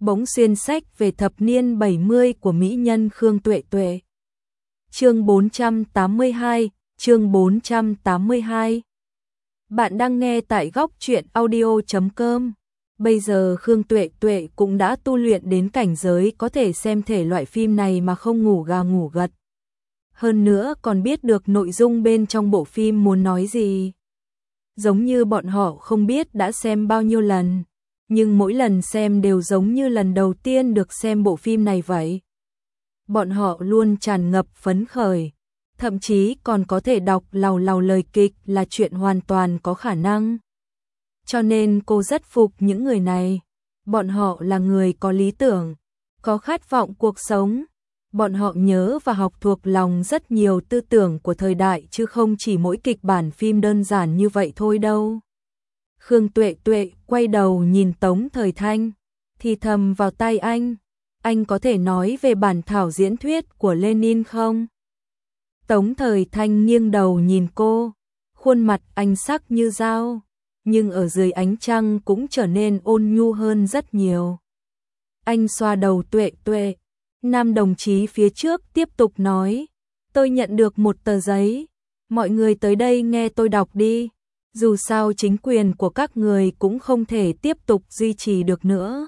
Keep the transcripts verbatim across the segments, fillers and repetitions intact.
bỗng xuyên sách về thập niên bảy mươi của mỹ nhân Khương Tuệ Tuệ. Chương bốn trăm tám mươi hai, chương bốn trăm tám mươi hai. Bạn đang nghe tại góc truyện audio chấm com. Bây giờ Khương Tuệ Tuệ cũng đã tu luyện đến cảnh giới có thể xem thể loại phim này mà không ngủ gà ngủ gật. Hơn nữa còn biết được nội dung bên trong bộ phim muốn nói gì. Giống như bọn họ không biết đã xem bao nhiêu lần, nhưng mỗi lần xem đều giống như lần đầu tiên được xem bộ phim này vậy. Bọn họ luôn tràn ngập phấn khởi, thậm chí còn có thể đọc làu làu lời kịch là chuyện hoàn toàn có khả năng. Cho nên cô rất phục những người này. Bọn họ là người có lý tưởng, có khát vọng cuộc sống. Bọn họ nhớ và học thuộc lòng rất nhiều tư tưởng của thời đại chứ không chỉ mỗi kịch bản phim đơn giản như vậy thôi đâu. Khương Tuệ Tuệ quay đầu nhìn Tống Thời Thanh, thì thầm vào tai anh, anh có thể nói về bản thảo diễn thuyết của Lenin không? Tống Thời Thanh nghiêng đầu nhìn cô, khuôn mặt anh sắc như dao, nhưng ở dưới ánh trăng cũng trở nên ôn nhu hơn rất nhiều. Anh xoa đầu Tuệ Tuệ, nam đồng chí phía trước tiếp tục nói, tôi nhận được một tờ giấy, mọi người tới đây nghe tôi đọc đi, dù sao chính quyền của các người cũng không thể tiếp tục duy trì được nữa.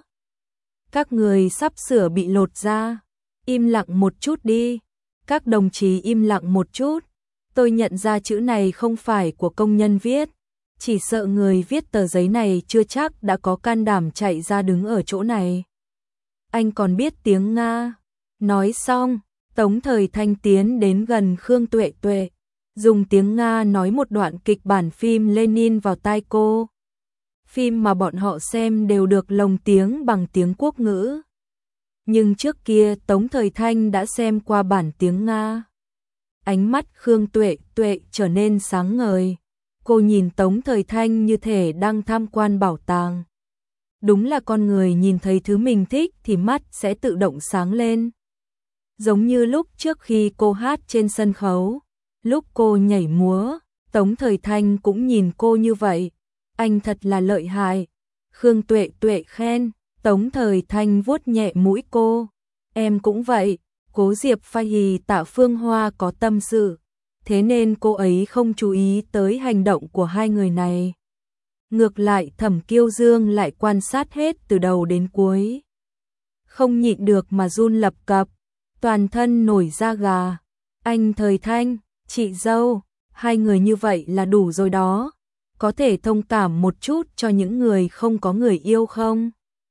Các người sắp sửa bị lột ra, im lặng một chút đi, các đồng chí im lặng một chút, tôi nhận ra chữ này không phải của công nhân viết, chỉ sợ người viết tờ giấy này chưa chắc đã có can đảm chạy ra đứng ở chỗ này. Anh còn biết tiếng Nga. Nói xong, Tống Thời Thanh tiến đến gần Khương Tuệ Tuệ, dùng tiếng Nga nói một đoạn kịch bản phim Lenin vào tai cô. Phim mà bọn họ xem đều được lồng tiếng bằng tiếng quốc ngữ. Nhưng trước kia Tống Thời Thanh đã xem qua bản tiếng Nga. Ánh mắt Khương Tuệ Tuệ trở nên sáng ngời. Cô nhìn Tống Thời Thanh như thể đang tham quan bảo tàng. Đúng là con người nhìn thấy thứ mình thích thì mắt sẽ tự động sáng lên. Giống như lúc trước khi cô hát trên sân khấu, lúc cô nhảy múa, Tống Thời Thanh cũng nhìn cô như vậy. Anh thật là lợi hại. Khương Tuệ Tuệ khen, Tống Thời Thanh vuốt nhẹ mũi cô. Em cũng vậy, Cố Diệp Phai Hì Tạ Phương Hoa có tâm sự, thế nên cô ấy không chú ý tới hành động của hai người này. Ngược lại Thẩm Kiêu Dương lại quan sát hết từ đầu đến cuối. Không nhịn được mà run lập cập, toàn thân nổi da gà. Anh Thời Thanh, chị dâu, hai người như vậy là đủ rồi đó. Có thể thông cảm một chút cho những người không có người yêu không?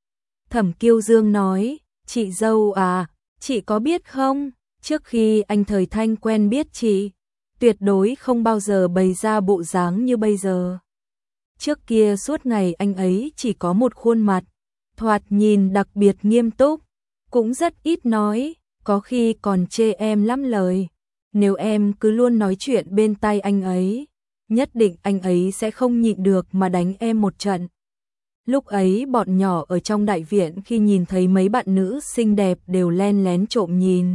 Thẩm Kiêu Dương nói, chị dâu à, chị có biết không, trước khi anh Thời Thanh quen biết chị, tuyệt đối không bao giờ bày ra bộ dáng như bây giờ. Trước kia suốt ngày anh ấy chỉ có một khuôn mặt, thoạt nhìn đặc biệt nghiêm túc, cũng rất ít nói, có khi còn chê em lắm lời. Nếu em cứ luôn nói chuyện bên tai anh ấy, nhất định anh ấy sẽ không nhịn được mà đánh em một trận. Lúc ấy bọn nhỏ ở trong đại viện khi nhìn thấy mấy bạn nữ xinh đẹp đều len lén trộm nhìn,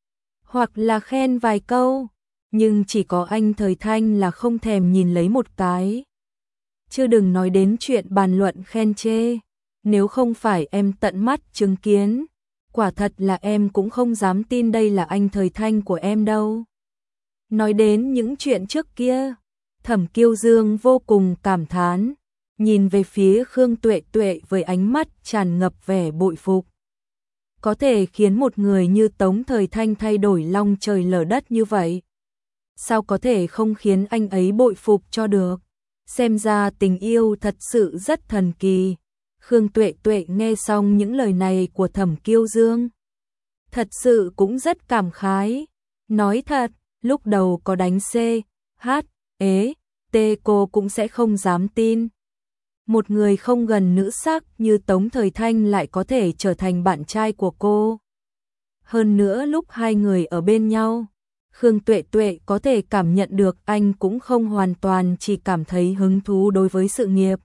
hoặc là khen vài câu, nhưng chỉ có anh Thời Thanh là không thèm nhìn lấy một cái. Chứ đừng nói đến chuyện bàn luận khen chê, nếu không phải em tận mắt chứng kiến, quả thật là em cũng không dám tin đây là anh Thời Thanh của em đâu. Nói đến những chuyện trước kia, Thẩm Kiêu Dương vô cùng cảm thán, nhìn về phía Khương Tuệ Tuệ với ánh mắt tràn ngập vẻ bội phục. Có thể khiến một người như Tống Thời Thanh thay đổi long trời lở đất như vậy, sao có thể không khiến anh ấy bội phục cho được? Xem ra tình yêu thật sự rất thần kỳ. Khương Tuệ Tuệ nghe xong những lời này của Thẩm Kiêu Dương, thật sự cũng rất cảm khái. Nói thật, lúc đầu có đánh C, H, ế, T cô cũng sẽ không dám tin. Một người không gần nữ sắc như Tống Thời Thanh lại có thể trở thành bạn trai của cô. Hơn nữa lúc hai người ở bên nhau, Khương Tuệ Tuệ có thể cảm nhận được anh cũng không hoàn toàn chỉ cảm thấy hứng thú đối với sự nghiệp.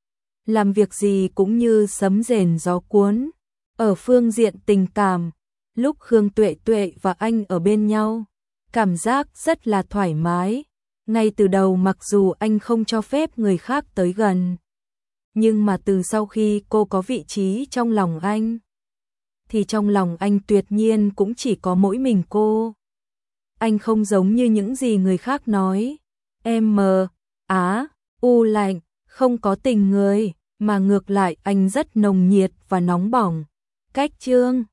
Làm việc gì cũng như sấm rền gió cuốn. Ở phương diện tình cảm, lúc Khương Tuệ Tuệ và anh ở bên nhau, cảm giác rất là thoải mái. Ngay từ đầu mặc dù anh không cho phép người khác tới gần, Nhưng mà từ sau khi cô có vị trí trong lòng anh, thì trong lòng anh tuyệt nhiên cũng chỉ có mỗi mình cô. Anh không giống như những gì người khác nói, em mờ, á, u lạnh, không có tình người, mà ngược lại anh rất nồng nhiệt và nóng bỏng. Cách chương